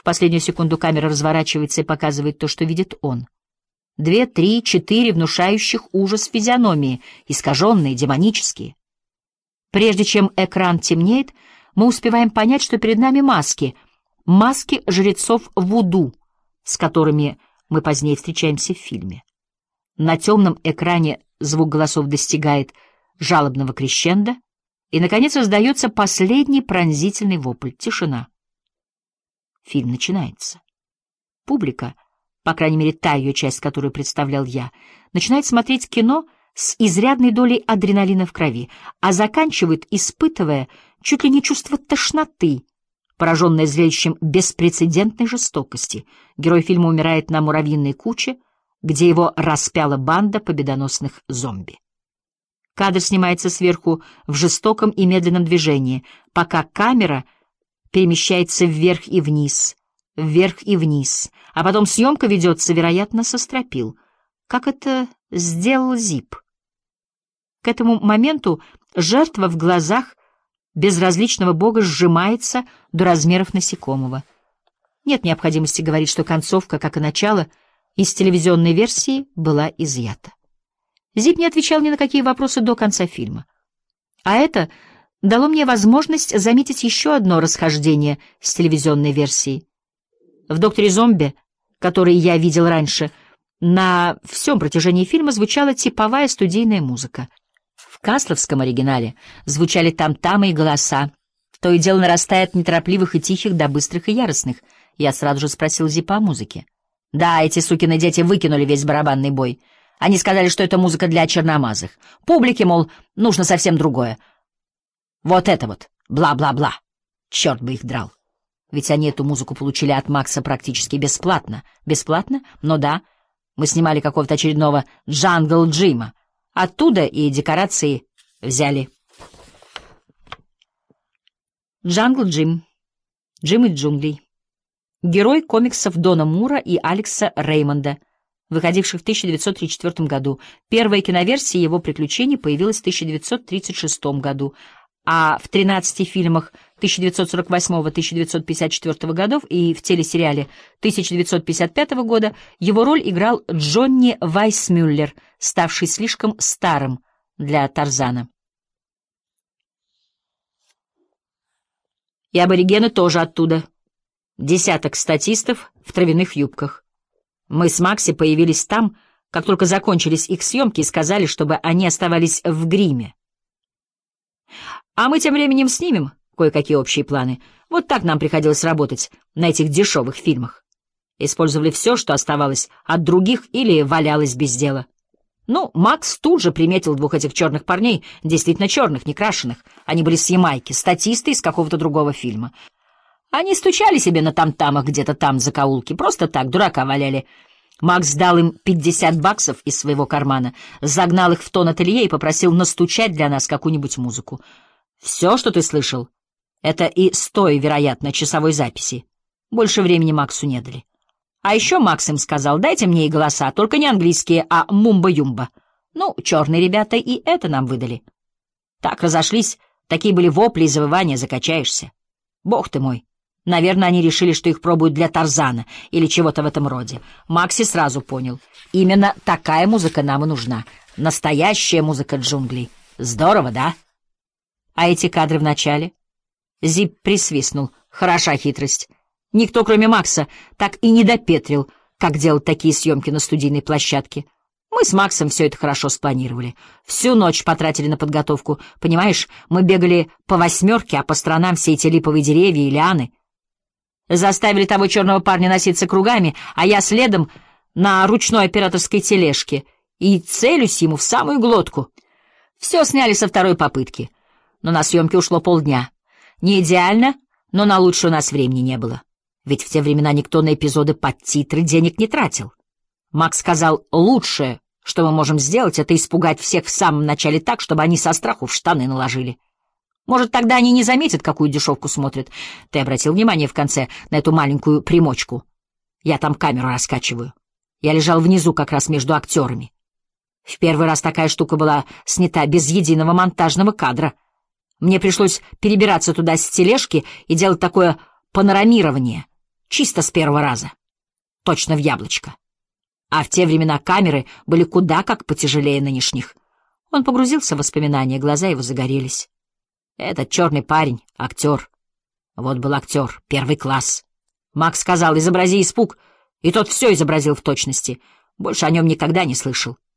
последнюю секунду камера разворачивается и показывает то, что видит он. 2, 3, 4 внушающих ужас физиономии, искаженные, демонические. Прежде чем экран темнеет, мы успеваем понять, что перед нами маски жрецов вуду, с которыми мы позднее встречаемся в фильме. На темном экране звук голосов достигает жалобного крещендо, и, наконец, раздается последний пронзительный вопль. Тишина. Фильм начинается. Публика, по крайней мере, та ее часть, которую представлял я, начинает смотреть кино с изрядной долей адреналина в крови, а заканчивает, испытывая чуть ли не чувство тошноты, пораженное зрелищем беспрецедентной жестокости. Герой фильма умирает на муравьиной куче, где его распяла банда победоносных зомби. Кадр снимается сверху в жестоком и медленном движении, пока камера перемещается вверх и вниз, а потом съемка ведется, вероятно, со стропил, как это сделал Зип. К этому моменту жертва в глазах безразличного бога сжимается до размеров насекомого. Нет необходимости говорить, что концовка, как и начало, из телевизионной версии была изъята. Зип не отвечал ни на какие вопросы до конца фильма. А это дало мне возможность заметить еще одно расхождение с телевизионной версией. В «Докторе Зомби», который я видел раньше, на всем протяжении фильма звучала типовая студийная музыка. В касловском оригинале звучали там-тамы и голоса. То и дело нарастает от неторопливых и тихих до быстрых и яростных. Я сразу же спросил Зипа о музыке. Да, эти сукины дети выкинули весь барабанный бой. Они сказали, что это музыка для черномазых. Публике, мол, нужно совсем другое. Вот это вот, бла-бла-бла. Черт бы их драл. Ведь они эту музыку получили от Макса практически бесплатно. Бесплатно? Ну да. Мы снимали какого-то очередного Джангл Джима. Оттуда и декорации взяли. Джангл Джим. Джим из джунглей. Герой комиксов Дона Мура и Алекса Реймонда, выходивших в 1934 году. Первая киноверсия его приключений появилась в 1936 году, а в 13 фильмах 1948-1954 годов и в телесериале 1955 года его роль играл Джонни Вайсмюллер, ставший слишком старым для Тарзана. И аборигены тоже оттуда. Десяток статистов в травяных юбках. Мы с Макси появились там, как только закончились их съемки, и сказали, чтобы они оставались в гриме. А мы тем временем снимем кое-какие общие планы. Вот так нам приходилось работать на этих дешевых фильмах. Использовали все, что оставалось от других или валялось без дела. Ну, Макс тут же приметил двух этих черных парней, действительно черных, не крашеных. Они были с Ямайки, статисты из какого-то другого фильма. Они стучали себе на там-тамах где-то там в закоулке, просто так, дурака валяли. Макс дал им $50 из своего кармана, загнал их в тон-ателье и попросил настучать для нас какую-нибудь музыку. Все, что ты слышал, это и с той, вероятно, часовой записи. Больше времени Максу не дали. А еще Макс им сказал: дайте мне и голоса, только не английские, а мумба-юмба. Ну, черные ребята и это нам выдали. Так разошлись, такие были вопли и завывания, закачаешься. Бог ты мой. Наверное, они решили, что их пробуют для Тарзана или чего-то в этом роде. Макси сразу понял. Именно такая музыка нам и нужна. Настоящая музыка джунглей. Здорово, да? А эти кадры в начале? Зип присвистнул. Хороша хитрость. Никто, кроме Макса, так и не допетрил, как делать такие съемки на студийной площадке. Мы с Максом все это хорошо спланировали. Всю ночь потратили на подготовку. Понимаешь, мы бегали по 8, а по сторонам все эти липовые деревья и лианы. Заставили того черного парня носиться кругами, а я следом на ручной операторской тележке и целюсь ему в самую глотку. Все сняли со второй попытки, но на съемки ушло полдня. Не идеально, но на лучше у нас времени не было. Ведь в те времена никто на эпизоды под титры денег не тратил. Макс сказал: лучшее, что мы можем сделать, это испугать всех в самом начале так, чтобы они со страху в штаны наложили. Может, тогда они не заметят, какую дешевку смотрят. Ты обратил внимание в конце на эту маленькую примочку? Я там камеру раскачиваю. Я лежал внизу как раз между актерами. В первый раз такая штука была снята без единого монтажного кадра. Мне пришлось перебираться туда с тележки и делать такое панорамирование. Чисто с первого раза. Точно в яблочко. А в те времена камеры были куда как потяжелее нынешних. Он погрузился в воспоминания, глаза его загорелись. Этот черный парень — актер. Вот был актер, первый класс. Макс сказал: изобрази испуг, и тот все изобразил в точности. Больше о нем никогда не слышал.